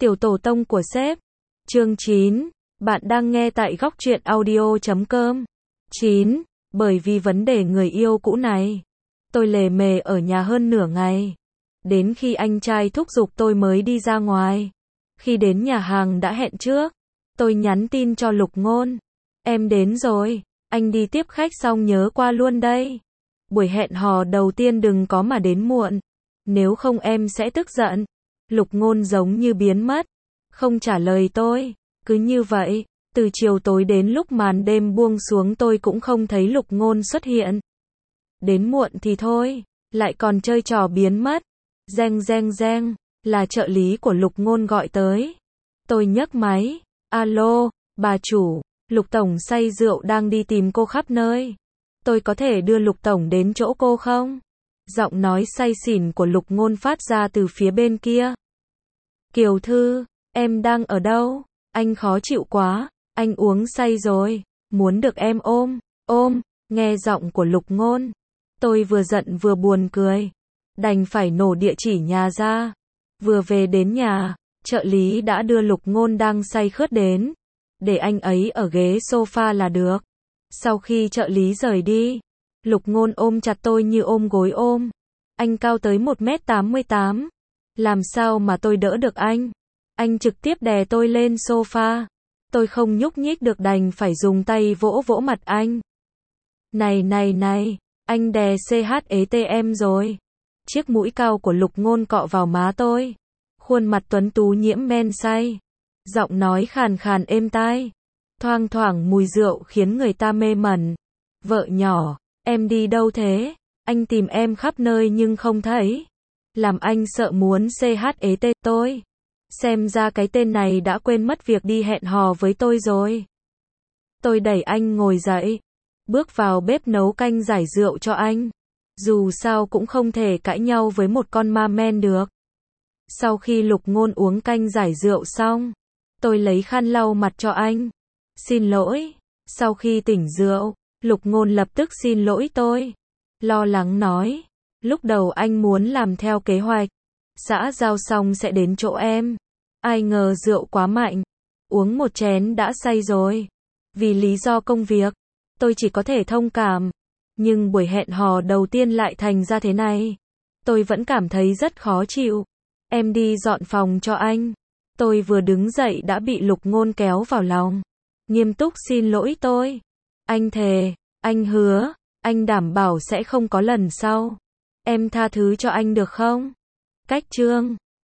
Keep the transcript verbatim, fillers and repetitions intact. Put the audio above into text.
Tiểu tổ tông của sếp. Chương chín. Bạn đang nghe tại góc truyện audio chấm com. chín. Bởi vì vấn đề người yêu cũ này, tôi lề mề ở nhà hơn nửa ngày. Đến khi anh trai thúc giục tôi mới đi ra ngoài. Khi đến nhà hàng đã hẹn trước, tôi nhắn tin cho Lục Ngôn. Em đến rồi, anh đi tiếp khách xong nhớ qua luôn đây. Buổi hẹn hò đầu tiên đừng có mà đến muộn, nếu không em sẽ tức giận. Lục Ngôn giống như biến mất, không trả lời tôi. Cứ như vậy, từ chiều tối đến lúc màn đêm buông xuống tôi cũng không thấy Lục Ngôn xuất hiện. Đến muộn thì thôi, lại còn chơi trò biến mất. Reng reng reng, là trợ lý của Lục Ngôn gọi tới. Tôi nhấc máy. Alo, bà chủ, Lục Tổng say rượu đang đi tìm cô khắp nơi. Tôi có thể đưa Lục Tổng đến chỗ cô không? Giọng nói say xỉn của Lục Ngôn phát ra từ phía bên kia. Kiều Thư, em đang ở đâu? Anh khó chịu quá, anh uống say rồi, muốn được em ôm, ôm. Nghe giọng của Lục Ngôn, tôi vừa giận vừa buồn cười, đành phải nổ địa chỉ nhà ra. Vừa về đến nhà, trợ lý đã đưa Lục Ngôn đang say khướt đến, để anh ấy ở ghế sofa là được. Sau khi trợ lý rời đi, Lục Ngôn ôm chặt tôi như ôm gối ôm. Anh cao tới một mét tám mươi tám, làm sao mà tôi đỡ được anh? Anh trực tiếp đè tôi lên sofa. Tôi không nhúc nhích được đành phải dùng tay vỗ vỗ mặt anh. Này này này, anh đè chết em rồi. Chiếc mũi cao của Lục Ngôn cọ vào má tôi. Khuôn mặt tuấn tú nhiễm men say. Giọng nói khàn khàn êm tai. Thoang thoảng mùi rượu khiến người ta mê mẩn. Vợ nhỏ, em đi đâu thế? Anh tìm em khắp nơi nhưng không thấy. Làm anh sợ muốn chết tôi. Xem ra cái tên này đã quên mất việc đi hẹn hò với tôi rồi. Tôi đẩy anh ngồi dậy, bước vào bếp nấu canh giải rượu cho anh. Dù sao cũng không thể cãi nhau với một con ma men được. Sau khi Lục Ngôn uống canh giải rượu xong, tôi lấy khăn lau mặt cho anh. Xin lỗi. Sau khi tỉnh rượu, Lục Ngôn lập tức xin lỗi tôi. Lo lắng nói, lúc đầu anh muốn làm theo kế hoạch, xã giao xong sẽ đến chỗ em. Ai ngờ rượu quá mạnh, uống một chén đã say rồi. Vì lý do công việc, tôi chỉ có thể thông cảm. Nhưng buổi hẹn hò đầu tiên lại thành ra thế này. Tôi vẫn cảm thấy rất khó chịu. Em đi dọn phòng cho anh. Tôi vừa đứng dậy đã bị Lục Ngôn kéo vào lòng. Nghiêm túc xin lỗi tôi. Anh thề, anh hứa, anh đảm bảo sẽ không có lần sau. Em tha thứ cho anh được không? Cách chương